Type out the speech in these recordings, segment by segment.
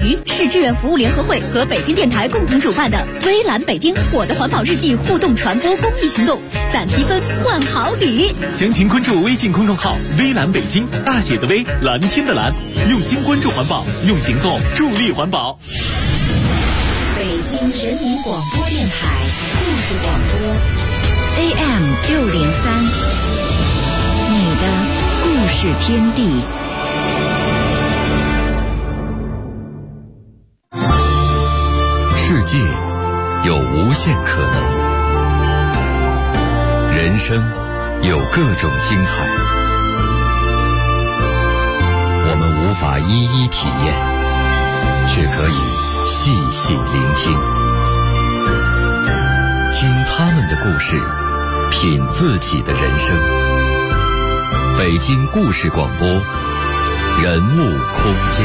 局、市志愿服务联合会和北京电台共同主办的微蓝北京我的环保日记互动传播公益行动，攒积分换好礼。 详情关注微信公众号微蓝北京，大写的微，蓝天的蓝，用心关注环保，用行动助力环保。 北京人民广播电台故事广播 AM603，你的故事天地。 世界有无限可能，人生有各种精彩，我们无法一一体验，却可以细细聆听，听他们的故事，品自己的人生。北京故事广播，人物空间。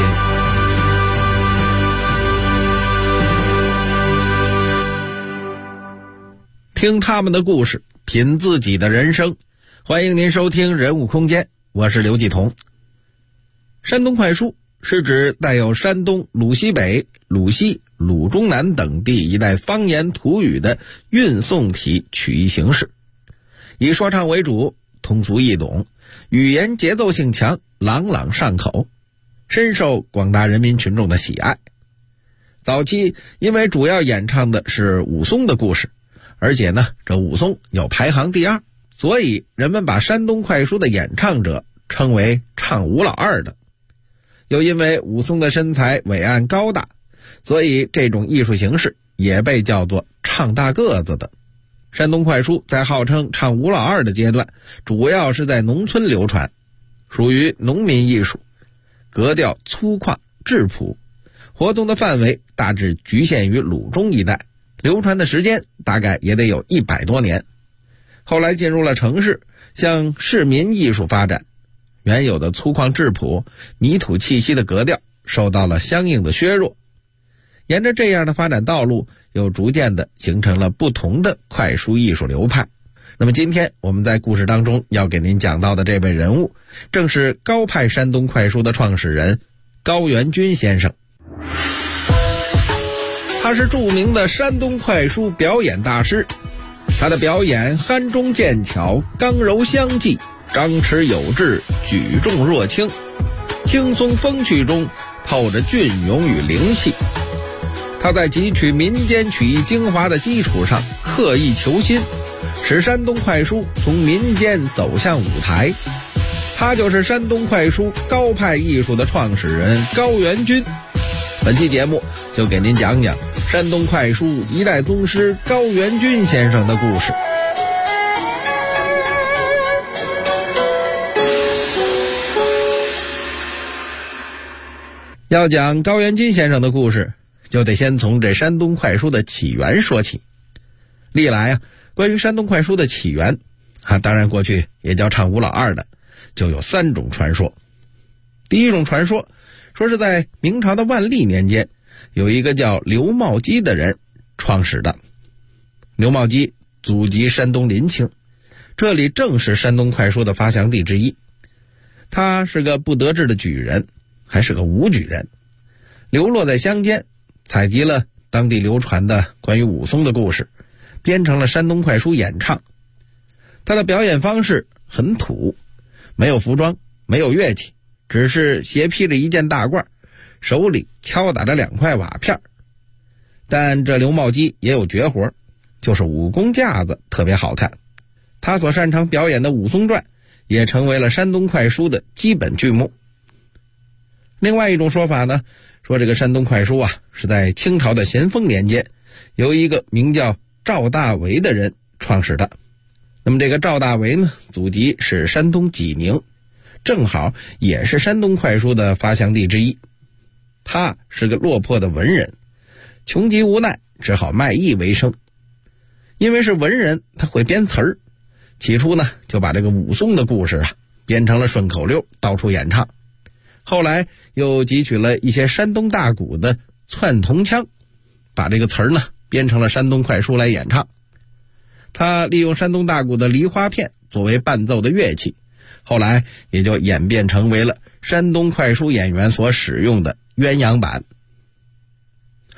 听他们的故事，品自己的人生。欢迎您收听人物空间，我是刘继彤。山东快书是指带有山东鲁西北、鲁西、鲁中南等地一带方言土语的运送体曲艺形式，以说唱为主，通俗易懂，语言节奏性强，朗朗上口，深受广大人民群众的喜爱。早期因为主要演唱的是武松的故事，而且呢，这武松有排行第2，所以人们把山东快书的演唱者称为唱武老二的。又因为武松的身材伟岸高大，所以这种艺术形式也被叫做唱大个子的。山东快书在号称唱武老二的阶段，主要是在农村流传，属于农民艺术，格调粗犷质朴，活动的范围大致局限于鲁中一带，流传的时间大概也得有100多年。后来进入了城市，向市民艺术发展，原有的粗犷质朴、泥土气息的格调受到了相应的削弱。沿着这样的发展道路，又逐渐的形成了不同的快书艺术流派。那么今天我们在故事当中要给您讲到的这位人物，正是高派山东快书的创始人高元钧先生。他是著名的山东快书表演大师，他的表演憨中见巧，刚柔相济，张弛有致，举重若轻，轻松风趣中透着隽永与灵气。他在汲取民间曲艺精华的基础上刻意求新，使山东快书从民间走向舞台。他就是山东快书高派艺术的创始人高元钧。本期节目就给您讲讲山东快书一代宗师高元钧先生的故事。要讲高元钧先生的故事，就得先从这山东快书的起源说起。历来关于山东快书的起源当然过去也叫唱武老二的，就有3种传说。第一种传说，说是在明朝的万历年间，有一个叫刘茂基的人创始的。刘茂基祖籍山东临清，这里正是山东快书的发祥地之一。他是个不得志的举人，还是个武举人，流落在乡间，采集了当地流传的关于武松的故事，编成了山东快书演唱。他的表演方式很土，没有服装，没有乐器，只是斜披着一件大褂，手里敲打着2块瓦片。但这刘茂基也有绝活，就是武功架子特别好看。他所擅长表演的武松传也成为了山东快书的基本剧目。另外一种说法呢，说这个山东快书是在清朝的咸丰年间，由一个名叫赵大为的人创始的。那么这个赵大为呢，祖籍是山东济宁，正好也是山东快书的发祥地之一。他是个落魄的文人，穷极无奈，只好卖艺为生。因为是文人，他会编词儿，起初呢就把这个武松的故事编成了顺口溜，到处演唱。后来又汲取了一些山东大鼓的窜铜腔，把这个词儿呢编成了山东快书来演唱。他利用山东大鼓的梨花片作为伴奏的乐器，后来也就演变成为了山东快书演员所使用的鸳鸯版。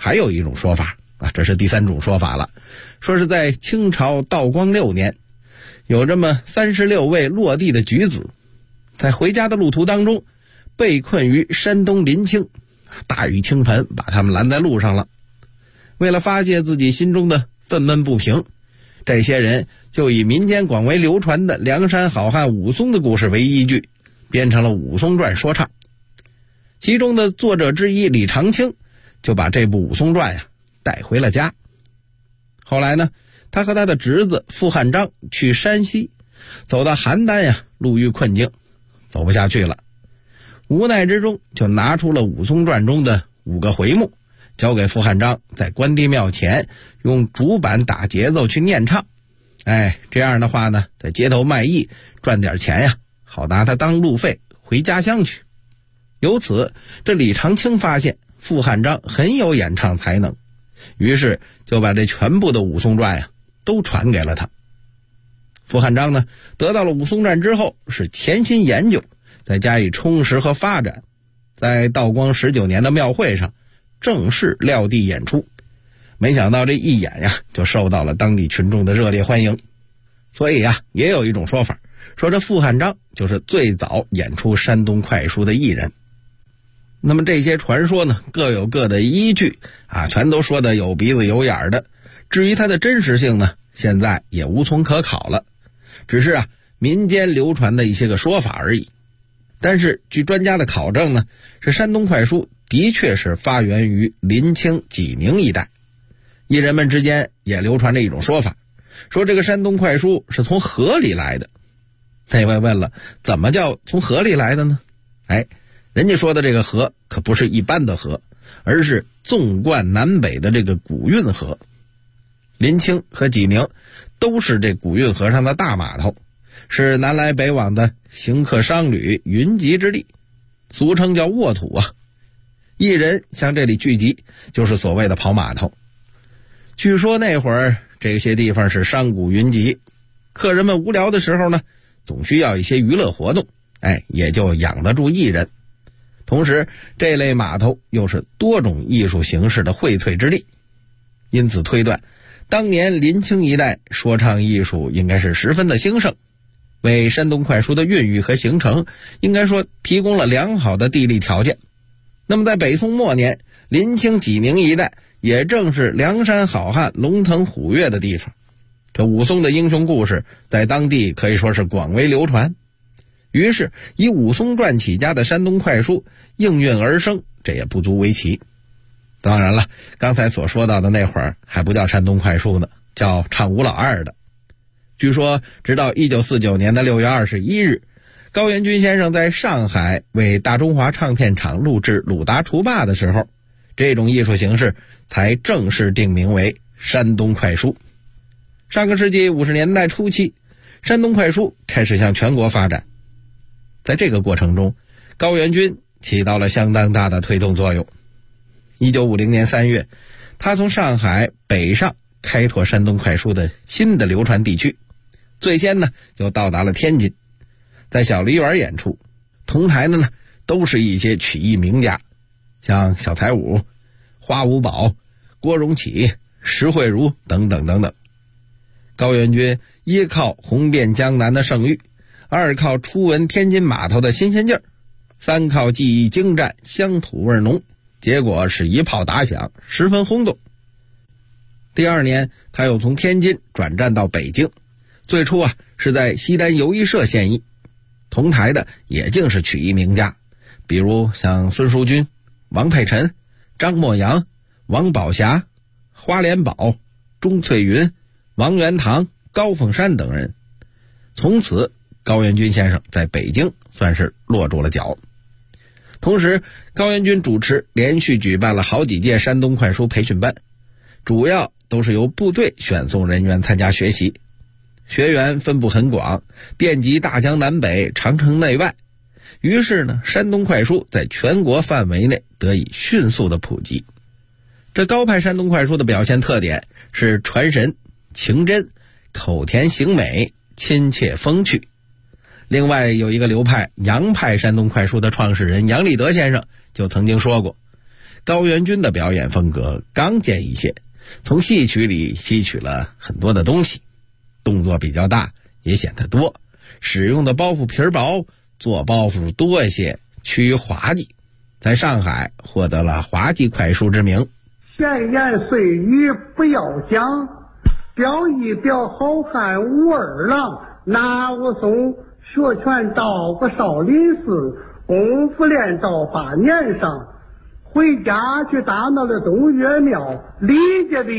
还有一种说法啊，这是第3种说法了，说是在清朝道光6年，有这么36位落地的举子，在回家的路途当中被困于山东临清，大雨倾盆把他们拦在路上了。为了发泄自己心中的愤懑不平，这些人就以民间广为流传的梁山好汉武松的故事为依据，编成了《武松传》说唱。其中的作者之一李长卿就把这部《武松传》带回了家。后来呢，他和他的侄子傅汉章去山西，走到邯郸路遇困境，走不下去了，无奈之中就拿出了《武松传》中的5个回目，交给傅汉章在关帝庙前用竹板打节奏去念唱。这样的话呢，在街头卖艺赚点钱好拿它当路费回家乡去。由此，这李长卿发现傅汉章很有演唱才能，于是就把这全部的《武松传》都传给了他。傅汉章呢，得到了《武松传》之后，是潜心研究，再加以充实和发展，在道光19年的庙会上正式撂地演出。没想到这一演就受到了当地群众的热烈欢迎。所以也有一种说法，说这傅汉章就是最早演出山东快书的艺人。那么这些传说呢，各有各的依据全都说的有鼻子有眼的。至于它的真实性呢，现在也无从可考了，只是民间流传的一些个说法而已。但是据专家的考证呢，是山东快书的确是发源于临清济宁一带。艺人们之间也流传着一种说法，说这个山东快书是从河里来的。那位问了，怎么叫从河里来的呢？人家说的这个河可不是一般的河，而是纵贯南北的这个古运河。临清和济宁都是这古运河上的大码头，是南来北往的行客商旅云集之地，俗称叫沃土艺人向这里聚集，就是所谓的跑码头。据说那会儿这些地方是商贾云集，客人们无聊的时候呢，总需要一些娱乐活动，也就养得住艺人。同时这类码头又是多种艺术形式的荟萃之地，因此推断当年临清一带说唱艺术应该是十分的兴盛，为山东快书的孕育和形成应该说提供了良好的地利条件。那么在北宋末年，临清济宁一带也正是梁山好汉龙腾虎跃的地方，这武松的英雄故事在当地可以说是广为流传。于是以《武松传》起家的山东快书应运而生，这也不足为奇。当然了，刚才所说到的那会儿还不叫山东快书呢，叫唱武老二的。据说直到1949年的6月21日，高元钧先生在上海为大中华唱片厂录制《鲁达除霸》的时候，这种艺术形式才正式定名为山东快书。上个世纪50年代初期，山东快书开始向全国发展。在这个过程中，高元钧起到了相当大的推动作用。1950年3月，他从上海北上开拓山东快书的新的流传地区，最先呢就到达了天津，在小梨园演出，同台的呢都是一些曲艺名家，像小才武、花五宝、郭荣启、石慧茹等等等等。高元钧一靠红遍江南的盛誉，二靠初闻天津码头的新鲜劲儿，三靠技艺精湛，乡土味浓，结果是一炮打响，十分轰动。第二年，他又从天津转战到北京，最初是在西单游艺社献艺，同台的也竟是曲艺名家，比如像孙淑君、王佩臣、张默阳、王宝霞、花连宝、钟翠云、王元堂、高凤山等人。从此高元钧先生在北京算是落住了脚。同时，高元钧主持连续举办了好几届山东快书培训班，主要都是由部队选送人员参加学习，学员分布很广，遍及大江南北、长城内外。于是呢，山东快书在全国范围内得以迅速的普及。这高派山东快书的表现特点是传神、情真、口甜形美、亲切风趣。另外有一个流派杨派山东快书的创始人杨立德先生就曾经说过， 高元钧的表演风格刚健一些，从戏曲里吸取了很多的东西，动作比较大，也显得多，使用的包袱皮薄，做包袱多一些，趋于滑稽，在上海获得了滑稽快书之名。 闲言碎语不要讲，表一表好汉武二郎，拿武松学拳到个少林寺，功夫练到8年上，回家去打闹了东岳庙，李家的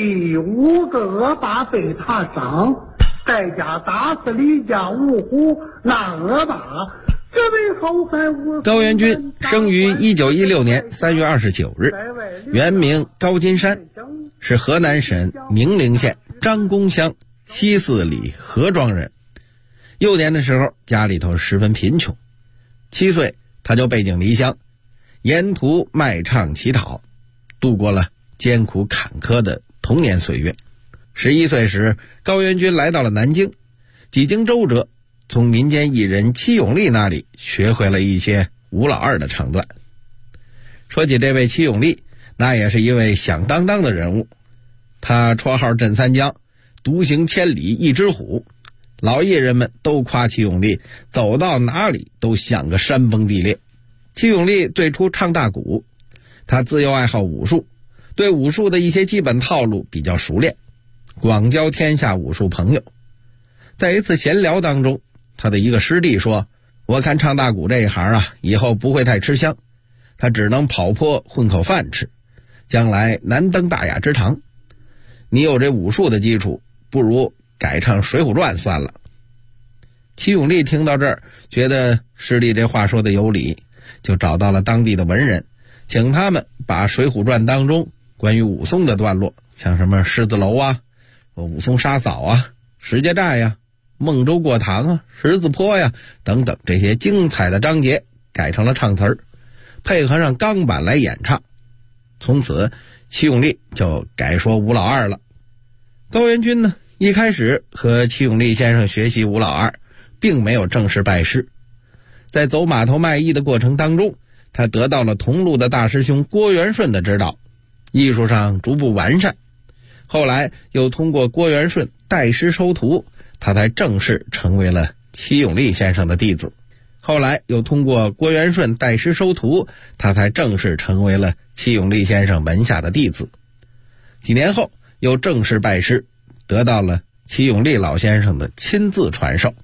5个恶霸被他伤，在家打死李家五虎那恶霸。这位好汉武高元钧生于1916年3月29日，原名高金山，是河南省宁陵县张公乡西四里河庄人。幼年的时候家里头十分贫穷，7岁他就背井离乡，沿途卖唱乞讨，度过了艰苦坎坷的童年岁月。11岁时，高元钧来到了南京，几经周折，从民间艺人戚永利那里学会了一些吴老二的唱段。说起这位戚永利，那也是一位响当当的人物，他绰号镇三江，独行千里一只虎，老艺人们都夸戚永利走到哪里都像个山崩地裂。戚永利最初唱大鼓，他自幼爱好武术，对武术的一些基本套路比较熟练，广交天下武术朋友。在一次闲聊当中，他的一个师弟说，我看唱大鼓这一行啊，以后不会太吃香，他只能跑坡混口饭吃，将来难登大雅之堂。你有这武术的基础，不如改唱水浒传算了。戚永利听到这儿，觉得师弟这话说的有理，就找到了当地的文人，请他们把水浒传当中关于武松的段落，像什么狮子楼啊、武松杀嫂啊、石家寨呀、孟州过堂啊、十字坡呀等等这些精彩的章节改成了唱词儿，配合上钢板来演唱。从此戚永利就改说吴老二了。高元钧呢，一开始和戚永利先生学习吴老二，并没有正式拜师。在走码头卖艺的过程当中，他得到了同路的大师兄郭元顺的指导，艺术上逐步完善。后来又通过郭元顺拜师收徒，他才正式成为了戚永利先生的弟子。后来又通过郭元顺拜师收徒，他才正式成为了戚永利先生门下的弟子。几年后又正式拜师，得到了戚永利老先生的亲自传授。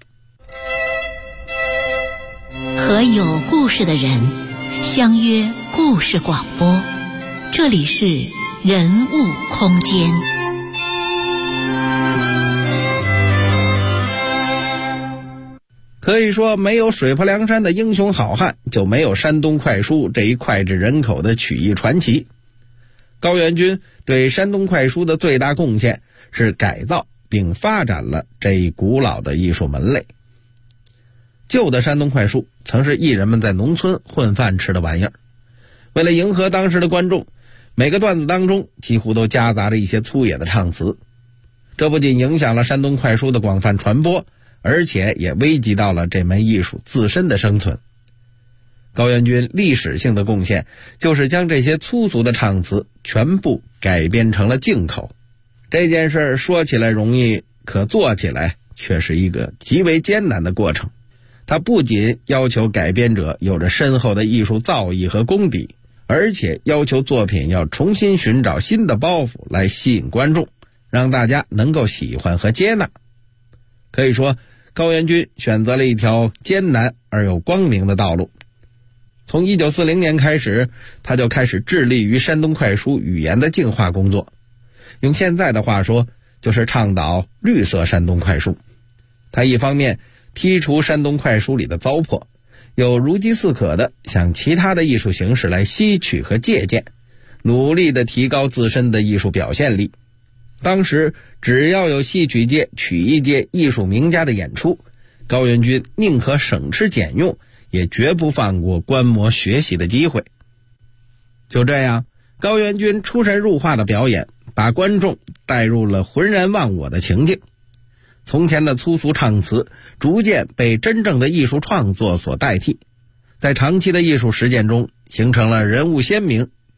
和有故事的人相约故事广播，这里是人物空间。 可以说，没有水泊梁山的英雄好汉，就没有山东快书这一脍炙人口的曲艺传奇。高元钧对山东快书的最大贡献是改造并发展了这一古老的艺术门类。旧的山东快书曾是艺人们在农村混饭吃的玩意儿，为了迎合当时的观众，每个段子当中几乎都夹杂着一些粗野的唱词，这不仅影响了山东快书的广泛传播，而且也危及到了这门艺术自身的生存。高元钧历史性的贡献就是将这些粗俗的唱词全部改编成了进口。这件事说起来容易，可做起来却是一个极为艰难的过程。它不仅要求改编者有着深厚的艺术造诣和功底，而且要求作品要重新寻找新的包袱来吸引观众，让大家能够喜欢和接纳。可以说，高元钧选择了一条艰难而又光明的道路。从1940年开始，他就开始致力于山东快书语言的净化工作，用现在的话说，就是倡导绿色山东快书。他一方面剔除山东快书里的糟粕，又如饥似渴地向其他的艺术形式来吸取和借鉴，努力地提高自身的艺术表现力。当时只要有戏曲界、曲艺界艺术名家的演出，高元钧宁可省吃俭用，也绝不放过观摩学习的机会。就这样，高元钧出神入化的表演，把观众带入了浑然忘我的情境。从前的粗俗唱词逐渐被真正的艺术创作所代替，在长期的艺术实践中形成了人物鲜明、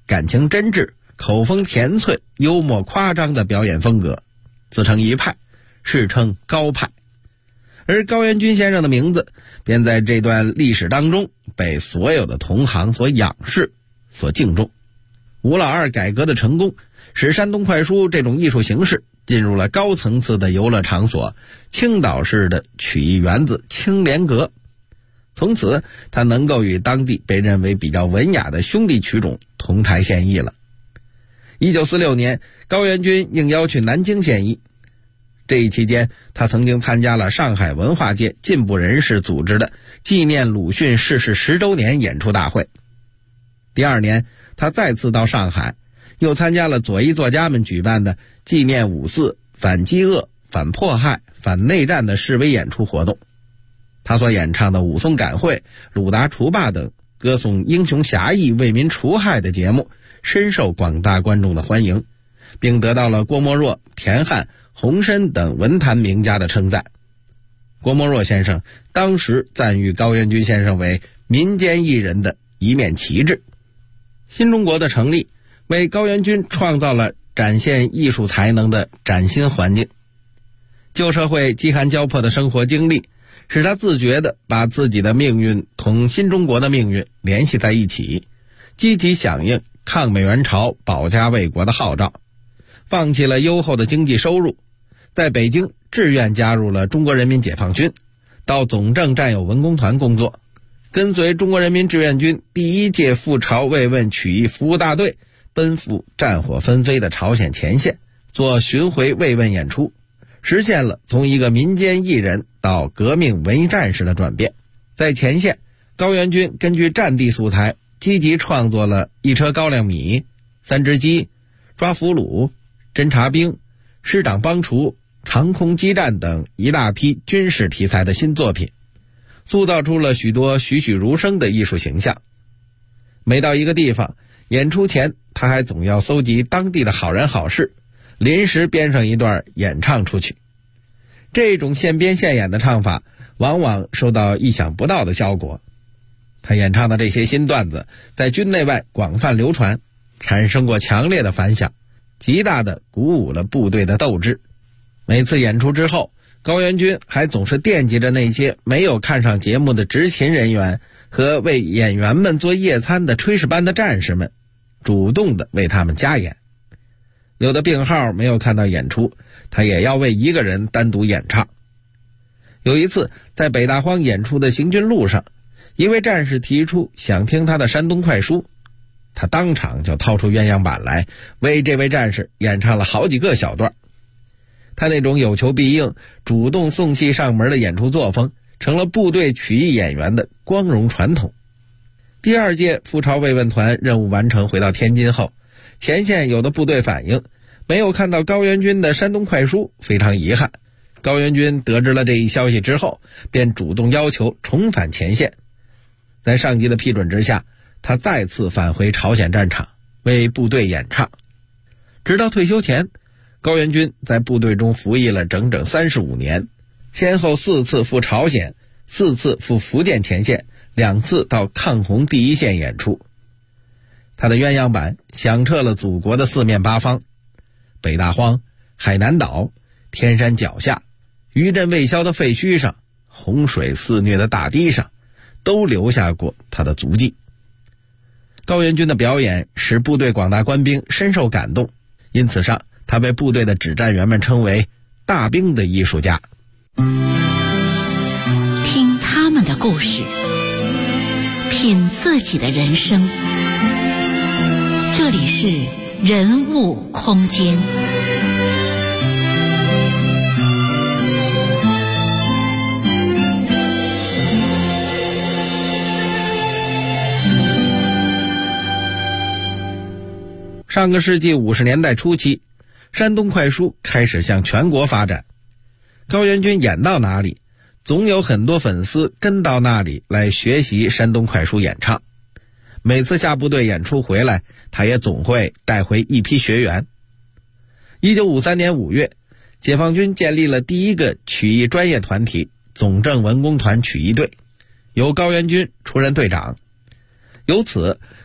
感情真挚、口风甜脆、幽默夸张的表演风格，自成一派，世称高派。而高元钧先生的名字便在这段历史当中被所有的同行所仰视、所敬重。吴老二改革的成功，使山东快书这种艺术形式进入了高层次的游乐场所青岛市的曲艺园子青莲阁。从此他能够与当地被认为比较文雅的兄弟曲种同台献艺了。1946年，高元钧应邀去南京献艺。这一期间，他曾经参加了上海文化界进步人士组织的纪念鲁迅逝世10周年演出大会。第二年，他再次到上海，又参加了左翼作家们举办的纪念5·4、反饥饿、反迫害、反内战的示威演出活动。他所演唱的武松赶会、鲁达除霸等歌颂英雄侠义、为民除害的节目，深受广大观众的欢迎，并得到了郭沫若、田汉、洪深等文坛名家的称赞。郭沫若先生当时赞誉高元钧先生为民间艺人的一面旗帜。新中国的成立，为高元钧创造了展现艺术才能的崭新环境。旧社会饥寒交迫的生活经历，使他自觉地把自己的命运同新中国的命运联系在一起，积极响应抗美援朝、保家卫国的号召，放弃了优厚的经济收入，在北京志愿加入了中国人民解放军，到总政战友文工团工作，跟随中国人民志愿军第1届赴朝慰问曲艺服务大队奔赴战火纷飞的朝鲜前线，做巡回慰问演出，实现了从一个民间艺人到革命文艺战士的转变。在前线，高元钧根据战地素材，积极创作了1车高粱米、3只鸡、抓俘虏、侦察兵、师长帮厨、长空激战等一大批军事题材的新作品，塑造出了许多栩栩如生的艺术形象。每到一个地方，演出前他还总要搜集当地的好人好事，临时编上一段演唱出去。这种现编现演的唱法往往收到意想不到的效果。他演唱的这些新段子在军内外广泛流传，产生过强烈的反响，极大地鼓舞了部队的斗志。每次演出之后，高元钧还总是惦记着那些没有看上节目的执勤人员和为演员们做夜餐的炊事班的战士们，主动地为他们加演。有的病号没有看到演出，他也要为一个人单独演唱。有一次在北大荒演出的行军路上，一位战士提出想听他的山东快书，他当场就掏出鸳鸯板来，为这位战士演唱了好几个小段。他那种有求必应、主动送戏上门的演出作风，成了部队曲艺演员的光荣传统。第2届赴朝慰问团任务完成，回到天津后，前线有的部队反映没有看到高元钧的山东快书，非常遗憾。高元钧得知了这一消息之后，便主动要求重返前线。在上级的批准之下，他再次返回朝鲜战场，为部队演唱。直到退休前，高元钧在部队中服役了整整35年，先后4次赴朝鲜，4次赴福建前线，2次到抗洪第一线演出。他的鸳鸯板响彻了祖国的四面八方，北大荒、海南岛、天山脚下、余震未消的废墟上、洪水肆虐的大堤上，都留下过他的足迹。高元钧的表演使部队广大官兵深受感动，因此上他被部队的指战员们称为大兵的艺术家。 听他们的故事，品自己的人生。这里是人物空间。 上个世纪50年代初期，山东快书开始向全国发展。高元钧演到哪里，总有很多粉丝跟到那里来学习山东快书演唱。每次下部队演出回来，他也总会带回一批学员。1953年5月，解放军建立了第一个曲艺专业团体总政文工团曲艺队，由高元钧出任队长。由此，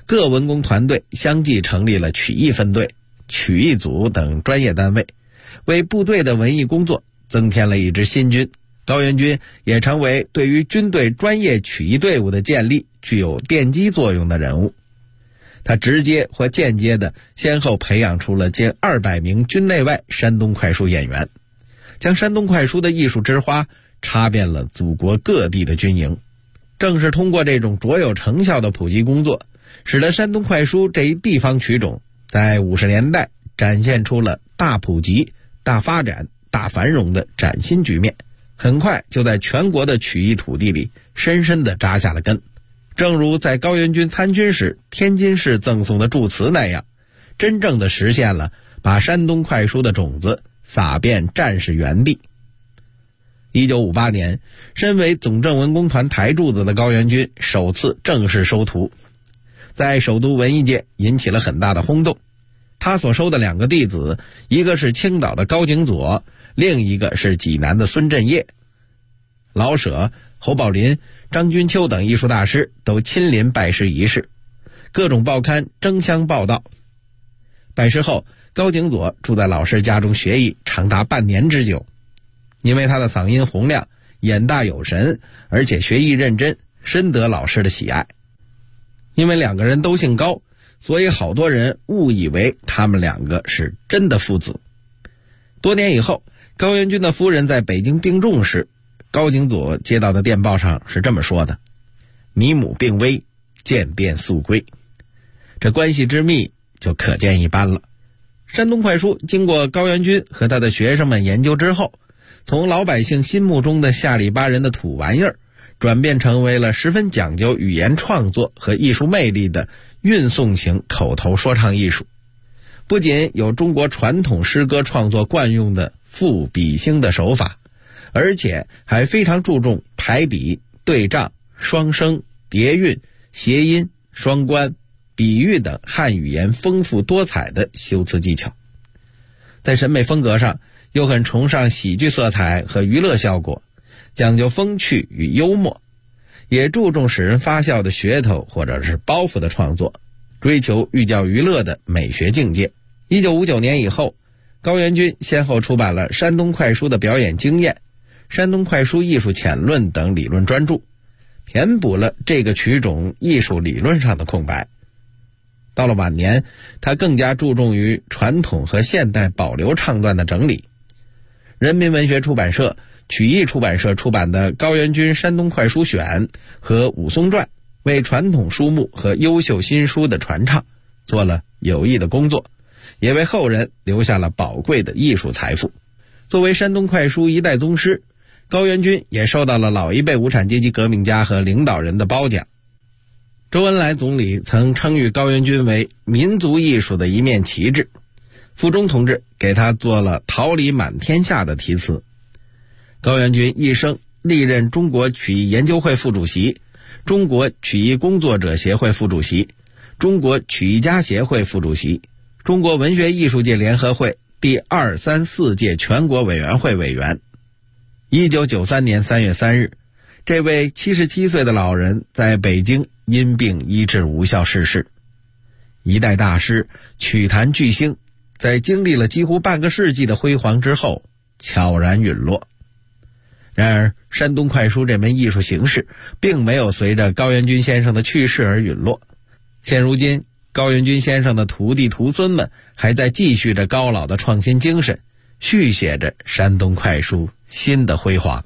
各文工团队相继成立了曲艺分队、曲艺组等专业单位，为部队的文艺工作增添了一支新军。高元军也成为对于军队专业曲艺队伍的建立具有奠基作用的人物。他直接或间接地先后培养出了近200名军内外山东快书演员，将山东快书的艺术之花插遍了祖国各地的军营。正是通过这种卓有成效的普及工作，使得山东快书这一地方曲种在50年代展现出了大普及、大发展、大繁荣的崭新局面，很快就在全国的曲艺土地里深深地扎下了根。正如在高元军参军时天津市赠送的祝词那样，真正地实现了把山东快书的种子撒遍战士原地。1958年，身为总政文工团台柱子的高元军首次正式收徒，在首都文艺界引起了很大的轰动。他所收的2个弟子，一个是青岛的高景佐，另一个是济南的孙振业。老舍、侯宝林、张君秋等艺术大师都亲临拜师仪式，各种报刊争相报道。拜师后，高景佐住在老师家中学艺长达半年之久。因为他的嗓音洪亮，眼大有神，而且学艺认真，深得老师的喜爱。因为2个人都姓高，所以好多人误以为他们2个是真的父子。多年以后，高元军的夫人在北京病重时，高景佐接到的电报上是这么说的：你母病危，渐变速归。这关系之密就可见一斑了。山东快书经过高元军和他的学生们研究之后，从老百姓心目中的下里巴人的土玩意儿，转变成为了十分讲究语言创作和艺术魅力的韵诵型口头说唱艺术。不仅有中国传统诗歌创作惯用的赋比兴的手法，而且还非常注重排比、对仗、双声、叠韵、谐音、双关、比喻等汉语言丰富多彩的修辞技巧。在审美风格上又很崇尚喜剧色彩和娱乐效果，讲究风趣与幽默，也注重使人发笑的噱头或者是包袱的创作，追求寓教于乐的美学境界。1959年以后，高元军先后出版了《山东快书的表演经验》《山东快书艺术浅论》等理论专著，填补了这个曲种艺术理论上的空白。到了晚年，他更加注重于传统和现代保留唱段的整理。人民文学出版社、曲艺出版社出版的《高元军山东快书选》和《武松传》，为传统书目和优秀新书的传唱做了有益的工作，也为后人留下了宝贵的艺术财富。作为山东快书一代宗师，高元军也受到了老一辈无产阶级革命家和领导人的褒奖。周恩来总理曾称誉高元军为民族艺术的一面旗帜，傅钟同志给他做了桃李满天下的题词。高元军一生历任中国曲艺研究会副主席、中国曲艺工作者协会副主席、中国曲艺家协会副主席、中国文学艺术界联合会第2、3、4届全国委员会委员。1993年3月3日，这位77岁的老人在北京因病医治无效逝世。一代大师、曲坛巨星，在经历了几乎半个世纪的辉煌之后，悄然陨落。然而，山东快书这门艺术形式并没有随着高元军先生的去世而陨落。现如今，高元军先生的徒弟徒孙们还在继续着高老的创新精神，续写着山东快书新的辉煌。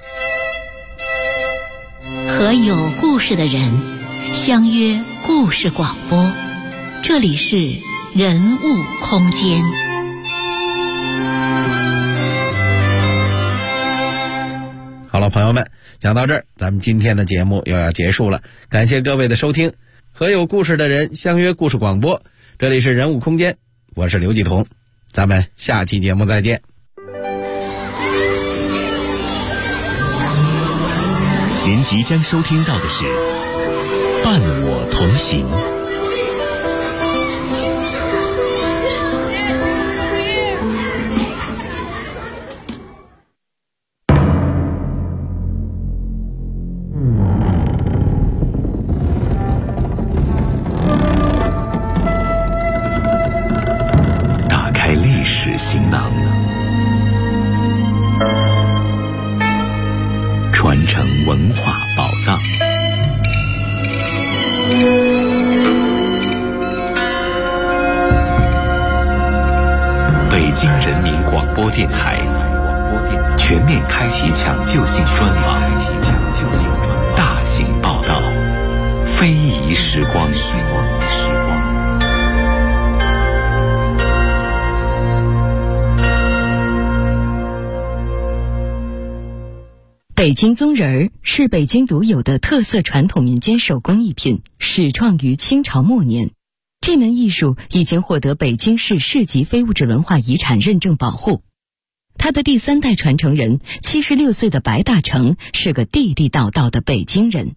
和有故事的人相约故事广播，这里是人物空间。 好了，朋友们，讲到这儿，咱们今天的节目又要结束了，感谢各位的收听。和有故事的人相约故事广播，这里是人物空间，我是刘继彤，咱们下期节目再见。 您即将收听到的是《伴我同行》。 囊，传承文化宝藏。北京人民广播电台全面开启抢救性专访，大型报道，非遗时光。 北京宗人儿是北京独有的特色传统民间手工艺品，始创于清朝末年。这门艺术已经获得北京市市级非物质文化遗产认证保护。他的第3代传承人76岁的白大成是个地地道道的北京人。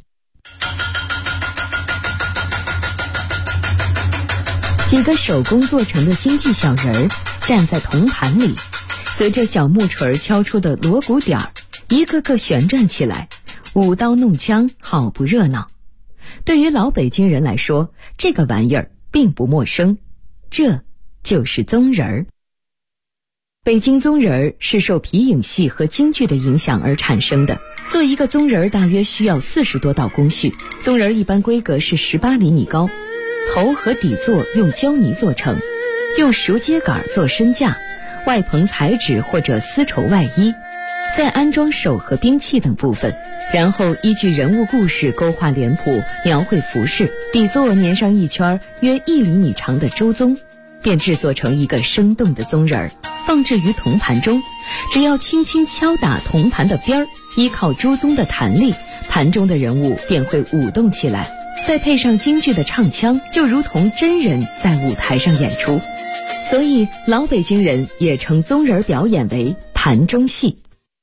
几个手工做成的京剧小人儿站在铜盘里，随着小木锤敲出的锣鼓点儿，一个个旋转起来，舞刀弄枪，好不热闹。对于老北京人来说，这个玩意儿并不陌生，这就是宗人儿。北京宗人儿是受皮影戏和京剧的影响而产生的。做一个宗人儿大约需要40多道工序，宗人儿一般规格是18厘米高，头和底座用胶泥做成，用熟秸秆做身架，外棚彩纸或者丝绸外衣，再安装手和兵器等部分，然后依据人物故事勾画脸谱，描绘服饰，底座粘上一圈约1厘米长的周宗，便制作成一个生动的宗人儿，放置于铜盘中。只要轻轻敲打铜盘的边儿，依靠周宗的弹力，盘中的人物便会舞动起来，再配上京剧的唱腔，就如同真人在舞台上演出。所以老北京人也称宗人表演为盘中戏。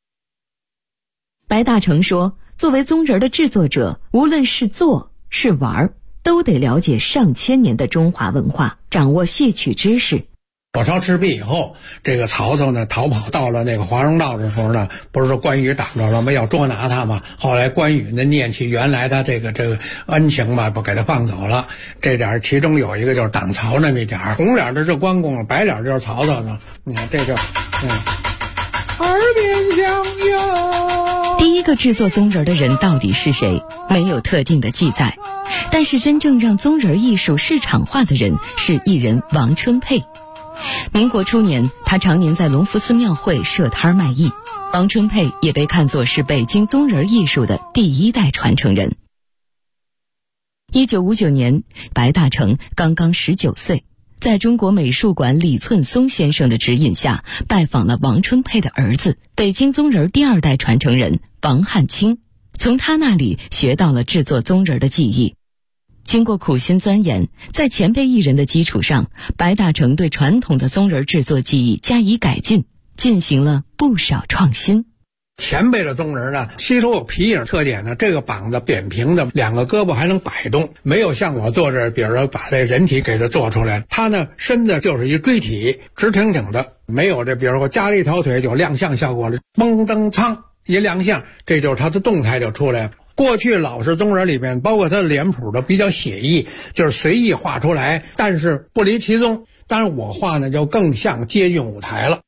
白大成说，作为宗人的制作者，无论是做是玩，都得了解上千年的中华文化，掌握戏曲知识。 火烧赤壁以后，这个曹操呢逃跑到了那个华容道的时候呢，不是说关羽挡着了吗？要捉拿他嘛。后来关羽呢念起原来的这个恩情嘛，不给他放走了。这点其中有一个就是挡曹那么一点，红脸的是关公，白脸就是曹操呢。你看这就耳边响哟。 第一个制作宗人的人到底是谁？没有特定的记载。但是真正让宗人艺术市场化的人是艺人王春佩。民国初年，他常年在隆福寺庙会设摊卖艺。王春佩也被看作是北京宗人艺术的第1代传承人。1959年，白大成刚刚19岁，在中国美术馆李寸松先生的指引下，拜访了王春佩的儿子，北京宗人第2代传承人王汉卿，从他那里学到了制作宗人的技艺。经过苦心钻研，在前辈艺人的基础上，白大成对传统的宗人制作技艺加以改进，进行了不少创新。 前辈的宗人呢，吸收有皮影特点呢，这个膀子扁平的，2个胳膊还能摆动，没有像我做这，比如说把这人体给它做出来，他呢身子就是一锥体，直挺挺的，没有这，比如说加了一条腿就亮相效果了，嘣噔噌一亮相，这就是他的动态就出来了。过去老式宗人里面，包括他的脸谱都比较写意，就是随意画出来，但是不离其宗。当然我画呢就更像接近舞台了。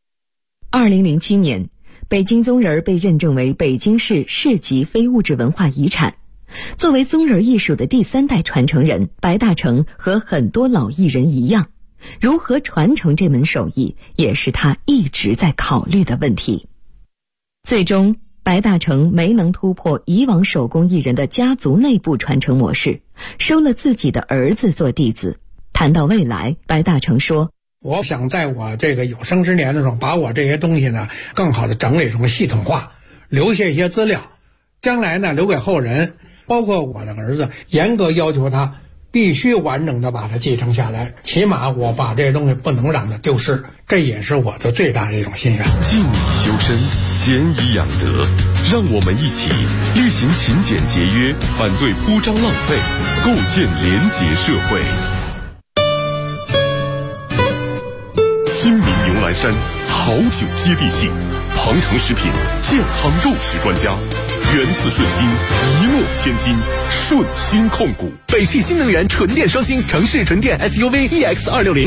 2007年，北京宗人被认证为北京市市级非物质文化遗产。作为宗人艺术的第3代传承人，白大成和很多老艺人一样，如何传承这门手艺，也是他一直在考虑的问题。最终白大成没能突破以往手工艺人的家族内部传承模式，收了自己的儿子做弟子。谈到未来，白大成说， 我想在我这个有生之年的时候，把我这些东西呢更好的整理成系统化，留下一些资料，将来呢留给后人，包括我的儿子，严格要求他必须完整的把它继承下来，起码我把这些东西不能让它丢失，这也是我的最大的一种心愿。 静以修身，俭以养德，让我们一起厉行勤俭节约，反对铺张浪费，构建廉洁社会。亲民牛栏山好酒接地气，庞城食品健康肉食专家，源自顺心，一诺千金，顺心控股。 北汽新能源纯电双星城市纯电 SUV EX260